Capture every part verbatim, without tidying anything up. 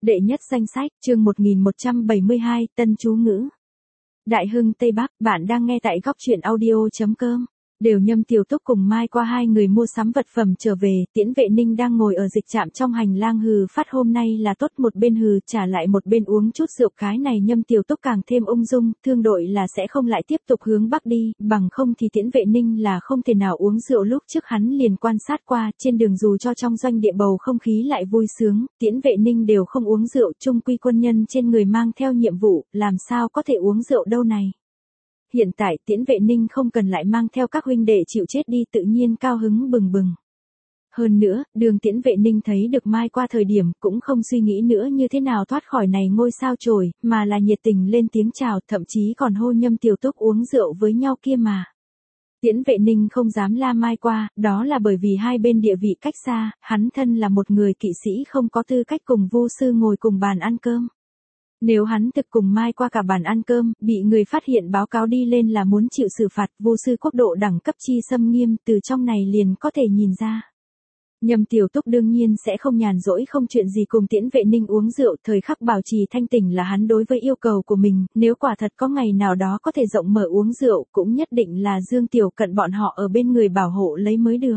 Đệ nhất danh sách, chương một nghìn một trăm bảy mươi hai, Tân chú ngữ. Đại Hưng Tây Bắc, bạn đang nghe tại góc truyện audio chấm com. Đều Nhâm Tiểu Túc cùng Mai qua hai người mua sắm vật phẩm trở về, Tiễn Vệ Ninh đang ngồi ở dịch trạm trong hành lang hừ phát hôm nay là tốt, một bên hừ trả lại một bên uống chút rượu, cái này Nhâm Tiểu Túc càng thêm ung dung, thương đội là sẽ không lại tiếp tục hướng bắc đi, bằng không thì Tiễn Vệ Ninh là không thể nào uống rượu. Lúc trước hắn liền quan sát qua, trên đường dù cho trong doanh địa bầu không khí lại vui sướng, Tiễn Vệ Ninh đều không uống rượu, chung quy quân nhân trên người mang theo nhiệm vụ, làm sao có thể uống rượu đâu này. Hiện tại Tiễn Vệ Ninh không cần lại mang theo các huynh đệ chịu chết đi, tự nhiên cao hứng bừng bừng. Hơn nữa, đường Tiễn Vệ Ninh thấy được Mai qua thời điểm cũng không suy nghĩ nữa như thế nào thoát khỏi này ngôi sao chổi, mà là nhiệt tình lên tiếng chào, thậm chí còn hô Nhâm Tiểu Túc uống rượu với nhau kia mà. Tiễn Vệ Ninh không dám la Mai qua, đó là bởi vì hai bên địa vị cách xa, hắn thân là một người kỵ sĩ không có tư cách cùng vô sư ngồi cùng bàn ăn cơm. Nếu hắn thực cùng Mai qua cả bàn ăn cơm, bị người phát hiện báo cáo đi lên là muốn chịu xử phạt, vô sư quốc độ đẳng cấp chi xâm nghiêm, từ trong này liền có thể nhìn ra. Nhâm Tiểu Túc đương nhiên sẽ không nhàn rỗi không chuyện gì cùng Tiễn Vệ Ninh uống rượu, thời khắc bảo trì thanh tỉnh là hắn đối với yêu cầu của mình, nếu quả thật có ngày nào đó có thể rộng mở uống rượu, cũng nhất định là Dương Tiểu Cận bọn họ ở bên người bảo hộ lấy mới được.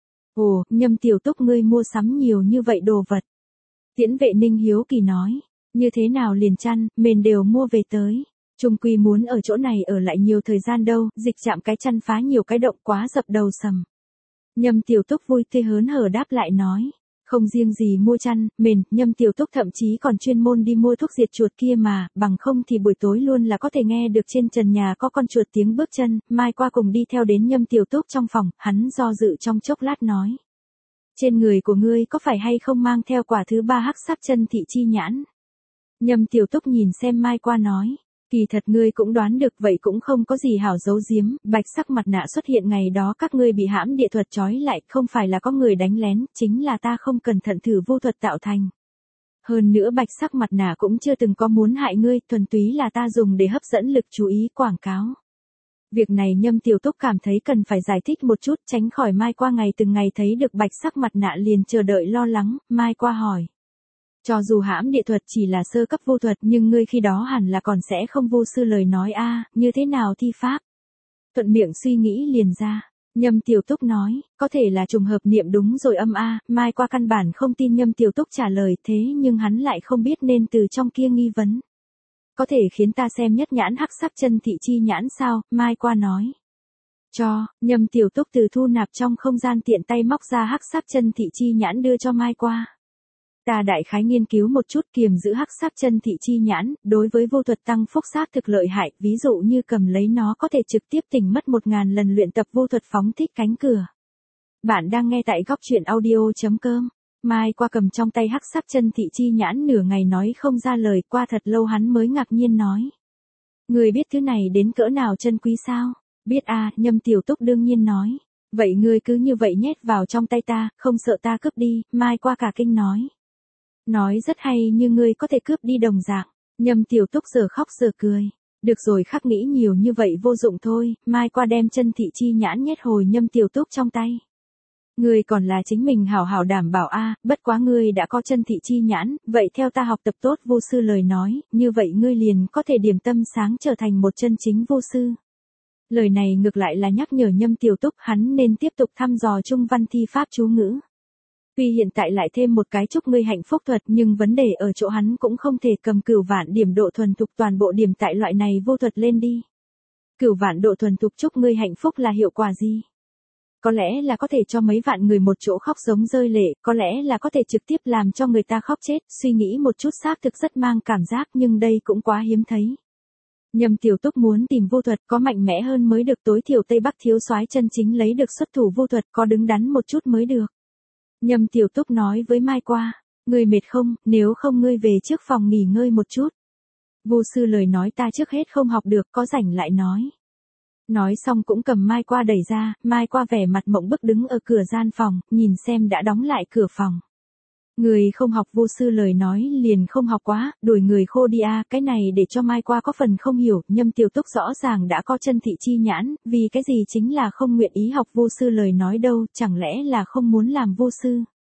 Ồ, Nhâm Tiểu Túc ngươi mua sắm nhiều như vậy đồ vật. Tiễn Vệ Ninh hiếu kỳ nói. Như thế nào liền chăn, mền đều mua về tới. Trung quy muốn ở chỗ này ở lại nhiều thời gian đâu, dịch chạm cái chăn phá nhiều cái động quá dập đầu sầm. Nhâm Tiểu Túc vui tươi hớn hở đáp lại nói. Không riêng gì mua chăn, mền, Nhâm Tiểu Túc thậm chí còn chuyên môn đi mua thuốc diệt chuột kia mà, bằng không thì buổi tối luôn là có thể nghe được trên trần nhà có con chuột tiếng bước chân. Mai qua cùng đi theo đến Nhâm Tiểu Túc trong phòng, hắn do dự trong chốc lát nói. Trên người của ngươi có phải hay không mang theo quả thứ ba hắc sắc chân thị chi nhãn? Nhâm Tiểu Túc nhìn xem Mai qua nói, kỳ thật ngươi cũng đoán được, vậy cũng không có gì hảo giấu giếm, bạch sắc mặt nạ xuất hiện ngày đó các ngươi bị hãm địa thuật trói lại, không phải là có người đánh lén, chính là ta không cẩn thận thử vô thuật tạo thành. Hơn nữa bạch sắc mặt nạ cũng chưa từng có muốn hại ngươi, thuần túy là ta dùng để hấp dẫn lực chú ý quảng cáo. Việc này Nhâm Tiểu Túc cảm thấy cần phải giải thích một chút, tránh khỏi Mai qua ngày từng ngày thấy được bạch sắc mặt nạ liền chờ đợi lo lắng. Mai qua hỏi. Cho dù hãm địa thuật chỉ là sơ cấp vô thuật, nhưng ngươi khi đó hẳn là còn sẽ không vô sư lời nói a, như thế nào thi pháp? Thuận miệng suy nghĩ liền ra. Nhâm Tiểu Túc nói, có thể là trùng hợp niệm đúng rồi âm a. Mai qua căn bản không tin Nhâm Tiểu Túc trả lời, thế nhưng hắn lại không biết nên từ trong kia nghi vấn. Có thể khiến ta xem nhất nhãn hắc sắc chân thị chi nhãn sao? Mai qua nói. Cho, Nhâm Tiểu Túc từ thu nạp trong không gian tiện tay móc ra hắc sắc chân thị chi nhãn đưa cho Mai qua. Ta đại khái nghiên cứu một chút, kiềm giữ hắc sắc chân thị chi nhãn, đối với vô thuật tăng phúc xác thực lợi hại, ví dụ như cầm lấy nó có thể trực tiếp tỉnh mất một ngàn lần luyện tập vô thuật phóng thích cánh cửa. Bạn đang nghe tại góc truyện audio chấm com. Mai qua cầm trong tay hắc sắc chân thị chi nhãn nửa ngày nói không ra lời, qua thật lâu hắn mới ngạc nhiên nói. Người biết thứ này đến cỡ nào chân quý sao? Biết a. Nhâm Tiểu Túc đương nhiên nói. Vậy ngươi cứ như vậy nhét vào trong tay ta, không sợ ta cướp đi? Mai qua cả kinh nói. Nói rất hay, như ngươi có thể cướp đi đồng dạng. Nhâm Tiểu Túc giờ khóc giờ cười. Được rồi, khắc nghĩ nhiều như vậy vô dụng thôi. Mai qua đem chân thị chi nhãn nhét hồi Nhâm Tiểu Túc trong tay. Ngươi còn là chính mình hảo hảo đảm bảo a, bất quá ngươi đã có chân thị chi nhãn, vậy theo ta học tập tốt vô sư lời nói, như vậy ngươi liền có thể điểm tâm sáng trở thành một chân chính vô sư. Lời này ngược lại là nhắc nhở Nhâm Tiểu Túc hắn nên tiếp tục thăm dò trung văn thi pháp chú ngữ. Tuy hiện tại lại thêm một cái chúc ngươi hạnh phúc thuật, nhưng vấn đề ở chỗ hắn cũng không thể cầm cửu vạn điểm độ thuần thục toàn bộ điểm tại loại này vô thuật lên đi. Cửu vạn độ thuần thục chúc ngươi hạnh phúc là hiệu quả gì? Có lẽ là có thể cho mấy vạn người một chỗ khóc giống rơi lệ, có lẽ là có thể trực tiếp làm cho người ta khóc chết, suy nghĩ một chút xác thực rất mang cảm giác, nhưng đây cũng quá hiếm thấy. Nhâm Tiểu Túc muốn tìm vô thuật có mạnh mẽ hơn mới được, tối thiểu Tây Bắc thiếu soái chân chính lấy được xuất thủ vô thuật có đứng đắn một chút mới được. Nhâm Tiểu Túc nói với Mai qua, ngươi mệt không, nếu không ngươi về trước phòng nghỉ ngơi một chút. Vô sư lời nói ta trước hết không học được, có rảnh lại nói. Nói xong cũng cầm Mai qua đẩy ra, Mai qua vẻ mặt mộng bức đứng ở cửa gian phòng, nhìn xem đã đóng lại cửa phòng. Người không học vô sư lời nói liền không học quá, đuổi người khô đi a. Cái này để cho Mai qua có phần không hiểu, Nhâm Tiểu Túc rõ ràng đã có chân thị chi nhãn, vì cái gì chính là không nguyện ý học vô sư lời nói đâu, chẳng lẽ là không muốn làm vô sư.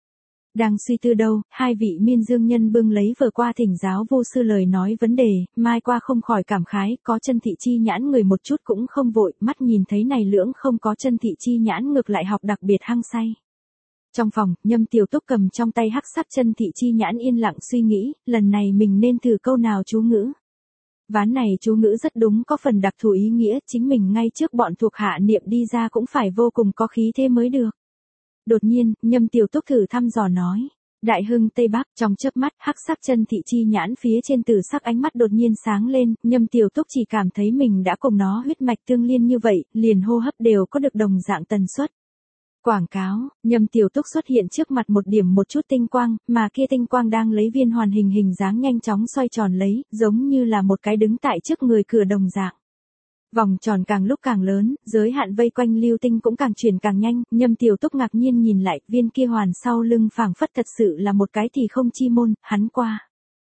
Đang suy tư đâu, hai vị miên dương nhân bưng lấy vừa qua thỉnh giáo vô sư lời nói vấn đề, mai qua không khỏi cảm khái, có chân thị chi nhãn người một chút cũng không vội, mắt nhìn thấy này lưỡng không có chân thị chi nhãn ngược lại học đặc biệt hăng say. Trong phòng, Nhâm Tiểu Túc cầm trong tay hắc sắc chân thị chi nhãn yên lặng suy nghĩ, lần này mình nên thử câu nào chú ngữ. Ván này chú ngữ rất đúng có phần đặc thù ý nghĩa, chính mình ngay trước bọn thuộc hạ niệm đi ra cũng phải vô cùng có khí thế mới được. Đột nhiên, Nhâm Tiểu Túc thử thăm dò nói. Đại hưng Tây Bắc, trong chớp mắt, hắc sắc chân thị chi nhãn phía trên tử sắc ánh mắt đột nhiên sáng lên, Nhâm Tiểu Túc chỉ cảm thấy mình đã cùng nó huyết mạch tương liên như vậy, liền hô hấp đều có được đồng dạng tần suất. Quảng cáo, Nhâm Tiểu Túc xuất hiện trước mặt một điểm một chút tinh quang, mà kia tinh quang đang lấy viên hoàn hình hình dáng nhanh chóng xoay tròn lấy, giống như là một cái đứng tại trước người cửa đồng dạng. Vòng tròn càng lúc càng lớn, giới hạn vây quanh lưu tinh cũng càng chuyển càng nhanh, Nhâm Tiểu Túc ngạc nhiên nhìn lại, viên kia hoàn sau lưng phảng phất thật sự là một cái thì không chi môn, hắn qua.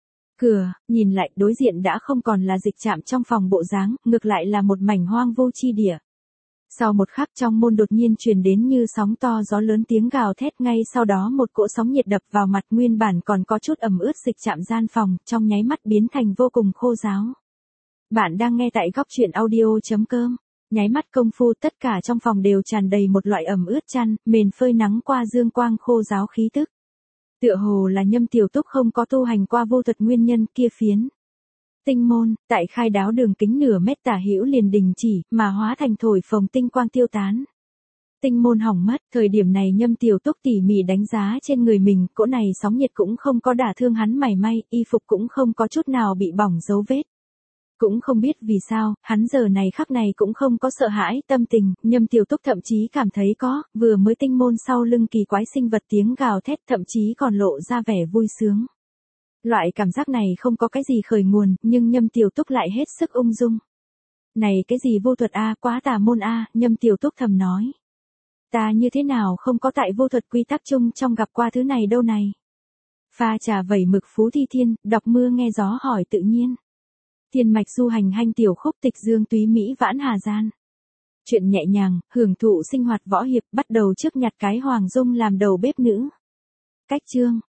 Cửa, nhìn lại, đối diện đã không còn là dịch trạm trong phòng bộ dáng, ngược lại là một mảnh hoang vô chi địa. Sau một khắc trong môn đột nhiên truyền đến như sóng to gió lớn tiếng gào thét, ngay sau đó một cỗ sóng nhiệt đập vào mặt, nguyên bản còn có chút ẩm ướt dịch trạm gian phòng, trong nháy mắt biến thành vô cùng khô ráo. Bạn đang nghe tại góc truyện audio chấm com. Nháy mắt công phu tất cả trong phòng đều tràn đầy một loại ẩm ướt chăn, mền phơi nắng qua dương quang khô ráo khí tức. Tựa hồ là Nhâm Tiểu Túc không có tu hành qua vô thuật nguyên nhân kia phiến. Tinh môn, tại khai đáo đường kính nửa mét tả hữu liền đình chỉ, mà hóa thành thổi phồng tinh quang tiêu tán. Tinh môn hỏng mất, thời điểm này Nhâm Tiểu Túc tỉ mỉ đánh giá trên người mình, cỗ này sóng nhiệt cũng không có đả thương hắn mảy may, y phục cũng không có chút nào bị bỏng dấu vết. Cũng không biết vì sao, hắn giờ này khắc này cũng không có sợ hãi tâm tình, Nhâm Tiểu Túc thậm chí cảm thấy có, vừa mới tinh môn sau lưng kỳ quái sinh vật tiếng gào thét thậm chí còn lộ ra vẻ vui sướng. Loại cảm giác này không có cái gì khởi nguồn, nhưng Nhâm Tiểu Túc lại hết sức ung dung. Này cái gì vô thuật a, quá tà môn a, Nhâm Tiểu Túc thầm nói. Ta như thế nào không có tại vô thuật quy tắc chung trong gặp qua thứ này đâu này. Pha trà vẩy mực phú thi thiên, đọc mưa nghe gió hỏi tự nhiên. Thiên mạch du hành hanh tiểu khúc tịch dương túy mỹ vãn hà gian. Chuyện nhẹ nhàng, hưởng thụ sinh hoạt võ hiệp bắt đầu trước nhặt cái Hoàng Dung làm đầu bếp nữ. Cách chương.